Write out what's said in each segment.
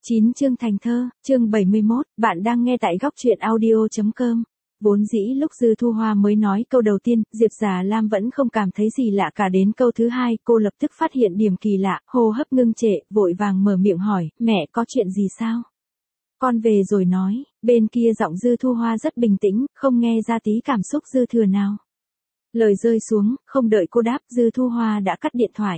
9 chương thành thơ, chương 71, bạn đang nghe tại góc truyện audio.com. Vốn dĩ lúc Dư Thu Hoa mới nói câu đầu tiên, Diệp Già Lam vẫn không cảm thấy gì lạ cả, đến câu thứ hai, cô lập tức phát hiện điểm kỳ lạ, hô hấp ngưng trệ, vội vàng mở miệng hỏi, mẹ có chuyện gì sao? Con về rồi nói, bên kia giọng Dư Thu Hoa rất bình tĩnh, không nghe ra tí cảm xúc dư thừa nào. Lời rơi xuống, không đợi cô đáp, Dư Thu Hoa đã cắt điện thoại.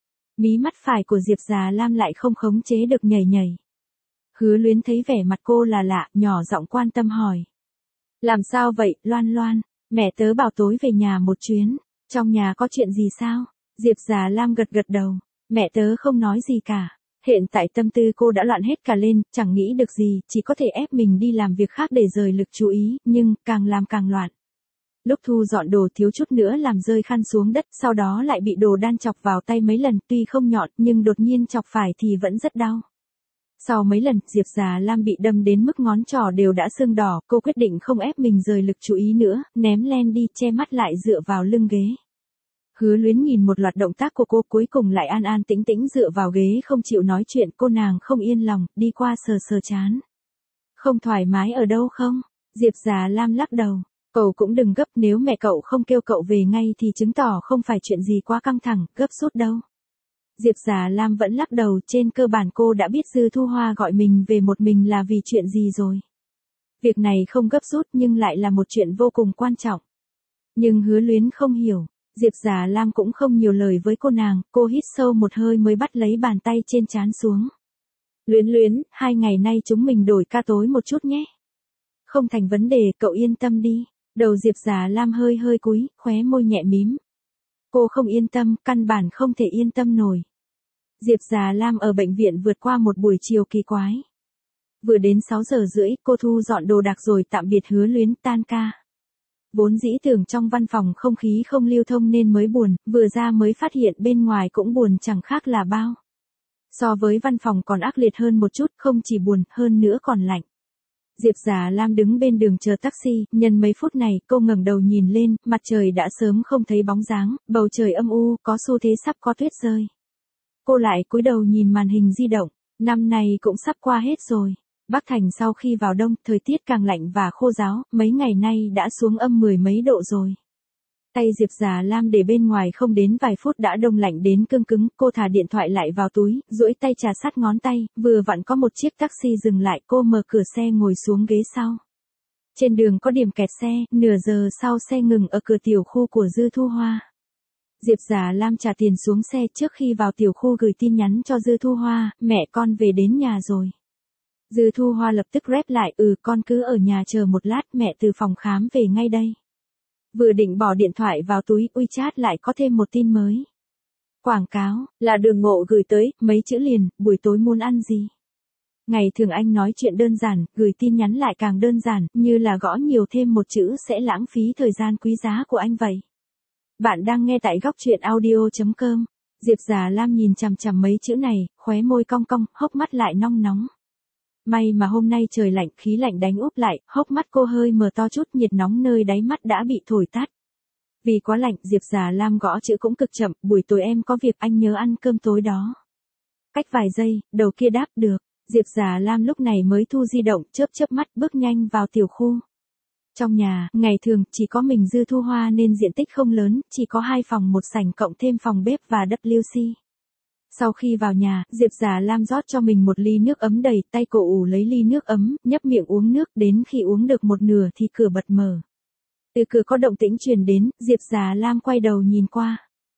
Mí mắt phải của Diệp Già Lam lại không khống chế được nhảy nhảy. Hứa Luyến thấy vẻ mặt cô là lạ, nhỏ giọng quan tâm hỏi. Làm sao vậy, Loan Loan? Mẹ tớ bảo tối về nhà một chuyến. Trong nhà có chuyện gì sao? Diệp Già Lam gật gật đầu. Mẹ tớ không nói gì cả. Hiện tại tâm tư cô đã loạn hết cả lên, chẳng nghĩ được gì, chỉ có thể ép mình đi làm việc khác để rời lực chú ý, nhưng càng làm càng loạn. Lúc thu dọn đồ thiếu chút nữa làm rơi khăn xuống đất, sau đó lại bị đồ đan chọc vào tay mấy lần, tuy không nhọn nhưng đột nhiên chọc phải thì vẫn rất đau. Sau mấy lần, Diệp Già Lam bị đâm đến mức ngón trỏ đều đã sưng đỏ, cô quyết định không ép mình rời lực chú ý nữa, ném len đi, che mắt lại dựa vào lưng ghế. Hứa Luyến nhìn một loạt động tác của cô, cuối cùng lại an an tĩnh tĩnh dựa vào ghế không chịu nói chuyện, cô nàng không yên lòng, đi qua sờ sờ trán. Không thoải mái ở đâu không? Diệp Già Lam lắc đầu. Cậu cũng đừng gấp, nếu mẹ cậu không kêu cậu về ngay thì chứng tỏ không phải chuyện gì quá căng thẳng, gấp rút đâu. Diệp Già Lam vẫn lắc đầu, trên cơ bản cô đã biết Dư Thu Hoa gọi mình về một mình là vì chuyện gì rồi. Việc này không gấp rút nhưng lại là một chuyện vô cùng quan trọng. Nhưng Hứa Luyến không hiểu, Diệp Già Lam cũng không nhiều lời với cô nàng, cô hít sâu một hơi mới bắt lấy bàn tay trên trán xuống. Luyến Luyến, 2 ngày nay chúng mình đổi ca tối một chút nhé. Không thành vấn đề, cậu yên tâm đi. Đầu Diệp Già Lam hơi hơi cúi, khóe môi nhẹ mím. Cô không yên tâm, căn bản không thể yên tâm nổi. Diệp Già Lam ở bệnh viện vượt qua một buổi chiều kỳ quái. Vừa đến 6 giờ rưỡi, cô thu dọn đồ đạc rồi tạm biệt Hứa Luyến tan ca. Vốn dĩ tưởng trong văn phòng không khí không lưu thông nên mới buồn, vừa ra mới phát hiện bên ngoài cũng buồn chẳng khác là bao. So với văn phòng còn ác liệt hơn một chút, không chỉ buồn, hơn nữa còn lạnh. Diệp Già Lam đứng bên đường chờ taxi, nhân mấy phút này, cô ngẩng đầu nhìn lên, mặt trời đã sớm không thấy bóng dáng, bầu trời âm u, có xu thế sắp có tuyết rơi. Cô lại cúi đầu nhìn màn hình di động, năm nay cũng sắp qua hết rồi. Bắc Thành sau khi vào đông, thời tiết càng lạnh và khô ráo, mấy ngày nay đã xuống âm 10 mấy độ rồi. Tay Diệp Già Lam để bên ngoài không đến vài phút đã đông lạnh đến cương cứng, cô thả điện thoại lại vào túi, duỗi tay trà sát ngón tay, vừa vặn có một chiếc taxi dừng lại, cô mở cửa xe ngồi xuống ghế sau. Trên đường có điểm kẹt xe, nửa giờ sau xe ngừng ở cửa tiểu khu của Dư Thu Hoa. Diệp Già Lam trả tiền xuống xe, trước khi vào tiểu khu gửi tin nhắn cho Dư Thu Hoa, mẹ con về đến nhà rồi. Dư Thu Hoa lập tức rep lại, con cứ ở nhà chờ một lát, mẹ từ phòng khám về ngay đây. Vừa định bỏ điện thoại vào túi, WeChat lại có thêm một tin mới. Quảng cáo, là Đường Ngộ gửi tới, mấy chữ liền, buổi tối muốn ăn gì? Ngày thường anh nói chuyện đơn giản, gửi tin nhắn lại càng đơn giản, như là gõ nhiều thêm một chữ sẽ lãng phí thời gian quý giá của anh vậy. Bạn đang nghe tại góc truyện audio.com. Diệp Già Lam nhìn chằm chằm mấy chữ này, khóe môi cong cong, hốc mắt lại nong nóng. May mà hôm nay trời lạnh, khí lạnh đánh úp lại, hốc mắt cô hơi mở to chút, nhiệt nóng nơi đáy mắt đã bị thổi tắt. Vì quá lạnh, Diệp Già Lam gõ chữ cũng cực chậm, buổi tối em có việc, anh nhớ ăn cơm tối đó. Cách vài giây, đầu kia đáp được, Diệp Già Lam lúc này mới thu di động, chớp chớp mắt bước nhanh vào tiểu khu. Trong nhà, ngày thường, chỉ có mình Dư Thu Hoa nên diện tích không lớn, chỉ có 2 phòng một sảnh cộng thêm phòng bếp và WC. Sau khi vào nhà, Diệp Già Lam rót cho mình một ly nước ấm đầy, tay cô ủ lấy ly nước ấm, nhấp miệng uống nước, đến khi uống được một nửa thì cửa bật mở. Từ cửa có động tĩnh truyền đến, Diệp Già Lam quay đầu nhìn qua.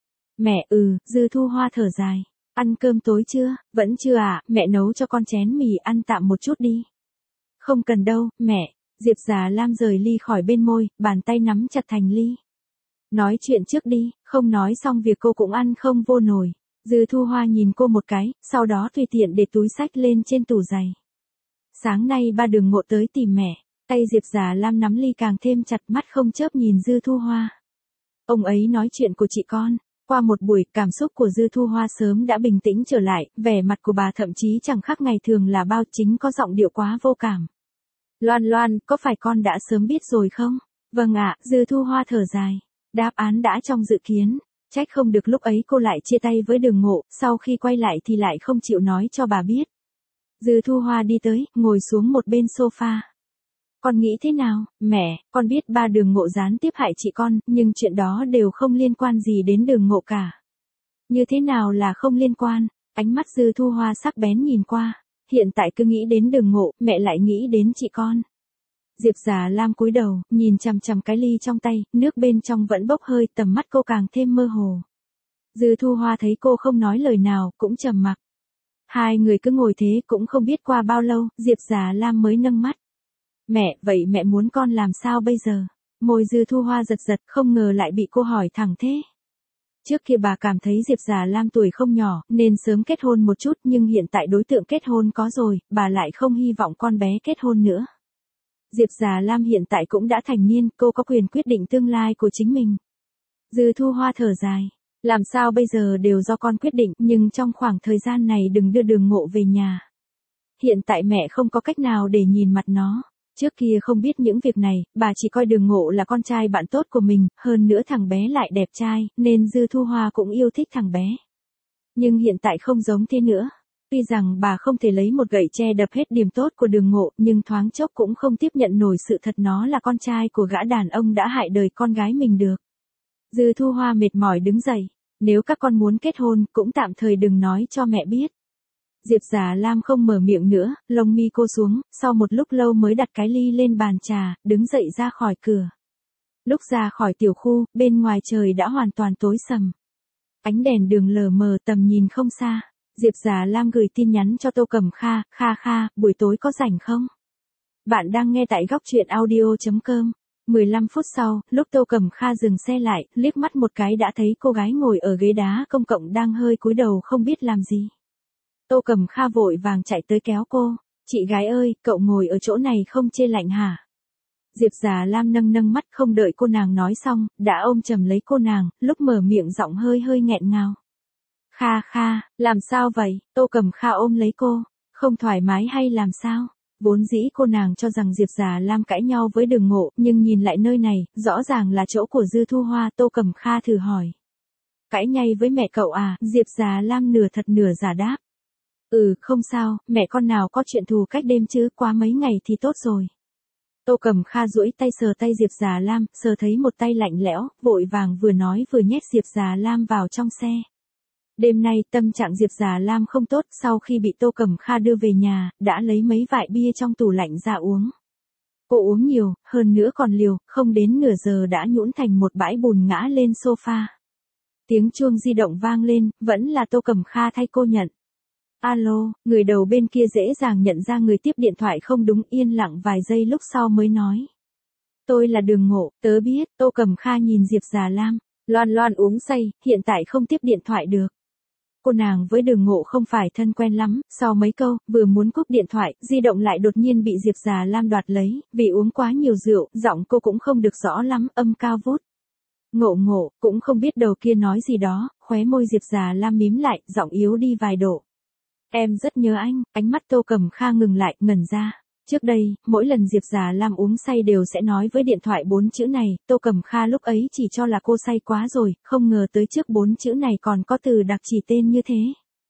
Mẹ, Dư Thu Hoa thở dài. Ăn cơm tối chưa? Vẫn chưa ạ, mẹ nấu cho con chén mì ăn tạm một chút đi. Không cần đâu, mẹ. Diệp Già Lam rời ly khỏi bên môi, bàn tay nắm chặt thành ly. Nói chuyện trước đi, không nói xong việc cô cũng ăn không vô nổi. Dư Thu Hoa nhìn cô một cái, sau đó tùy tiện để túi xách lên trên tủ giày. Sáng nay ba Đường Ngộ tới tìm mẹ, tay Diệp Già Lam nắm ly càng thêm chặt, mắt không chớp nhìn Dư Thu Hoa. Ông ấy nói chuyện của chị con. Qua một buổi, cảm xúc của Dư Thu Hoa sớm đã bình tĩnh trở lại, vẻ mặt của bà thậm chí chẳng khác ngày thường là bao, chính có giọng điệu quá vô cảm. Loan Loan, có phải con đã sớm biết rồi không? Vâng ạ, Dư Thu Hoa thở dài. Đáp án đã trong dự kiến. Trách không được lúc ấy cô lại chia tay với Đường Ngộ, sau khi quay lại thì lại không chịu nói cho bà biết. Dư Thu Hoa đi tới, ngồi xuống một bên sofa. Con nghĩ thế nào, mẹ, con biết ba Đường Ngộ gián tiếp hại chị con, nhưng chuyện đó đều không liên quan gì đến Đường Ngộ cả. Như thế nào là không liên quan? Ánh mắt Dư Thu Hoa sắc bén nhìn qua. Hiện tại cứ nghĩ đến Đường Ngộ, mẹ lại nghĩ đến chị con. Diệp Già Lam cúi đầu, nhìn chằm chằm cái ly trong tay, nước bên trong vẫn bốc hơi, tầm mắt cô càng thêm mơ hồ. Dư Thu Hoa thấy cô không nói lời nào, cũng trầm mặc. Hai người cứ ngồi thế cũng không biết qua bao lâu, Diệp Già Lam mới nâng mắt. Mẹ, vậy mẹ muốn con làm sao bây giờ? Môi Dư Thu Hoa giật giật, không ngờ lại bị cô hỏi thẳng thế. Trước kia bà cảm thấy Diệp Già Lam tuổi không nhỏ, nên sớm kết hôn một chút, nhưng hiện tại đối tượng kết hôn có rồi, bà lại không hy vọng con bé kết hôn nữa. Diệp Già Lam hiện tại cũng đã thành niên, cô có quyền quyết định tương lai của chính mình. Dư Thu Hoa thở dài. Làm sao bây giờ đều do con quyết định, nhưng trong khoảng thời gian này đừng đưa Đường Ngộ về nhà. Hiện tại mẹ không có cách nào để nhìn mặt nó. Trước kia không biết những việc này, bà chỉ coi Đường Ngộ là con trai bạn tốt của mình, hơn nữa thằng bé lại đẹp trai, nên Dư Thu Hoa cũng yêu thích thằng bé. Nhưng hiện tại không giống thế nữa. Tuy rằng bà không thể lấy một gậy tre đập hết điểm tốt của Đường Ngộ, nhưng thoáng chốc cũng không tiếp nhận nổi sự thật nó là con trai của gã đàn ông đã hại đời con gái mình được. Dư Thu Hoa mệt mỏi đứng dậy. Nếu các con muốn kết hôn, cũng tạm thời đừng nói cho mẹ biết. Diệp Già Lam không mở miệng nữa, lông mi cô xuống, sau một lúc lâu mới đặt cái ly lên bàn trà, đứng dậy ra khỏi cửa. Lúc ra khỏi tiểu khu, bên ngoài trời đã hoàn toàn tối sầm. Ánh đèn đường lờ mờ, tầm nhìn không xa. Diệp Già Lam gửi tin nhắn cho Tô Cẩm Kha, Kha, buổi tối có rảnh không? Bạn đang nghe tại góc truyện audio.com. 15 phút sau, lúc Tô Cẩm Kha dừng xe lại, liếc mắt một cái đã thấy cô gái ngồi ở ghế đá công cộng đang hơi cúi đầu không biết làm gì. Tô Cẩm Kha vội vàng chạy tới kéo cô. Chị gái ơi, cậu ngồi ở chỗ này không chê lạnh hả? Diệp Già Lam nâng mắt không đợi cô nàng nói xong, đã ôm chầm lấy cô nàng, lúc mở miệng giọng hơi nghẹn ngào. Kha, làm sao vậy? Tô Cẩm Kha ôm lấy cô. Không thoải mái hay làm sao? Vốn dĩ cô nàng cho rằng Diệp Già Lam cãi nhau với Đường Ngộ, nhưng nhìn lại nơi này, rõ ràng là chỗ của Dư Thu Hoa. Tô Cẩm Kha thử hỏi. Cãi nhau với mẹ cậu à? Diệp Già Lam nửa thật nửa giả đáp. Không sao, mẹ con nào có chuyện thù cách đêm chứ, qua mấy ngày thì tốt rồi. Tô Cẩm Kha duỗi tay sờ tay Diệp Già Lam, sờ thấy một tay lạnh lẽo, vội vàng vừa nói vừa nhét Diệp Già Lam vào trong xe. Đêm nay tâm trạng Diệp Già Lam không tốt, sau khi bị Tô Cẩm Kha đưa về nhà, đã lấy mấy vại bia trong tủ lạnh ra uống. Cô uống nhiều, hơn nữa còn liều, không đến nửa giờ đã nhũn thành một bãi bùn ngã lên sofa. Tiếng chuông di động vang lên, vẫn là Tô Cẩm Kha thay cô nhận. Alo, người đầu bên kia dễ dàng nhận ra người tiếp điện thoại không đúng, yên lặng vài giây lúc sau mới nói. Tôi là Đường Ngộ, tớ biết. Tô Cẩm Kha nhìn Diệp Già Lam. Loan uống say, hiện tại không tiếp điện thoại được. Cô nàng với Đường Ngộ không phải thân quen lắm, sau mấy câu, vừa muốn cúp điện thoại, di động lại đột nhiên bị Diệp Già Lam đoạt lấy, vì uống quá nhiều rượu, giọng cô cũng không được rõ lắm, âm cao vút. Ngộ, cũng không biết đầu kia nói gì đó, khóe môi Diệp Già Lam mím lại, giọng yếu đi vài độ. Em rất nhớ anh. Ánh mắt Tô Cẩm Kha ngừng lại, ngẩn ra. Trước đây, mỗi lần Diệp Già Lam uống say đều sẽ nói với điện thoại 4 chữ này, Tô Cẩm Kha lúc ấy chỉ cho là cô say quá rồi, không ngờ tới trước 4 chữ này còn có từ đặc chỉ tên như thế.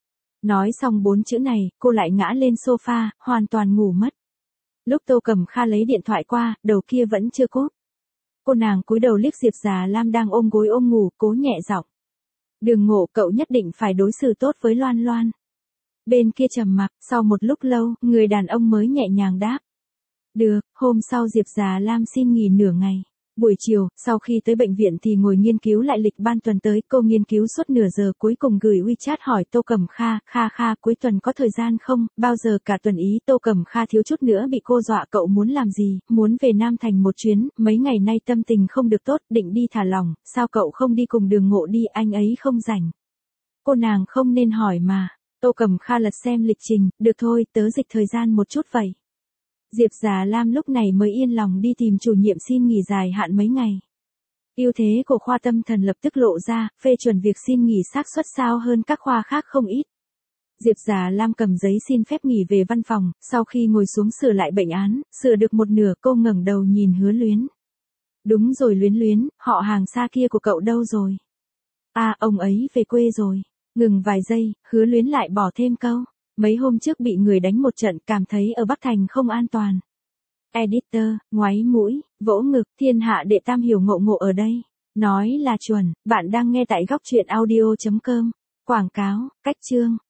Nói xong 4 chữ này, cô lại ngã lên sofa, hoàn toàn ngủ mất. Lúc Tô Cẩm Kha lấy điện thoại qua, đầu kia vẫn chưa cúp. Cô nàng cúi đầu liếc Diệp Già Lam đang ôm gối ôm ngủ, cố nhẹ giọng. Đường Ngộ, cậu nhất định phải đối xử tốt với Loan. Bên kia trầm mặc, sau một lúc lâu, người đàn ông mới nhẹ nhàng đáp. Được, hôm sau Diệp Già Lam xin nghỉ nửa ngày. Buổi chiều, sau khi tới bệnh viện thì ngồi nghiên cứu lại lịch ban tuần tới, cô nghiên cứu suốt nửa giờ cuối cùng gửi WeChat hỏi Tô Cẩm Kha, Kha, cuối tuần có thời gian không, bao giờ cả tuần ý. Tô Cẩm Kha thiếu chút nữa bị cô dọa, cậu muốn làm gì, muốn về Nam Thành một chuyến, mấy ngày nay tâm tình không được tốt, định đi thả lỏng, sao cậu không đi cùng Đường Ngộ đi, anh ấy không rảnh. Cô nàng không nên hỏi mà. Tô Cẩm Kha lật xem lịch trình, được thôi, tớ dịch thời gian một chút vậy. Diệp Già Lam lúc này mới yên lòng đi tìm chủ nhiệm xin nghỉ dài hạn mấy ngày. Ưu thế của khoa tâm thần lập tức lộ ra, phê chuẩn việc xin nghỉ xác suất cao hơn các khoa khác không ít. Diệp Già Lam cầm giấy xin phép nghỉ về văn phòng, sau khi ngồi xuống sửa lại bệnh án, sửa được một nửa cô ngẩng đầu nhìn Hứa Luyến. Đúng rồi Luyến, họ hàng xa kia của cậu đâu rồi? À, ông ấy về quê rồi. Ngừng vài giây, Hứa Luyến lại bỏ thêm câu. Mấy hôm trước bị người đánh một trận, cảm thấy ở Bắc Thành không an toàn. Editor, ngoáy mũi, vỗ ngực, thiên hạ đệ tam hiểu ngộ ngộ ở đây. Nói là chuẩn, bạn đang nghe tại góc truyện audio.com. Quảng cáo, cách chương.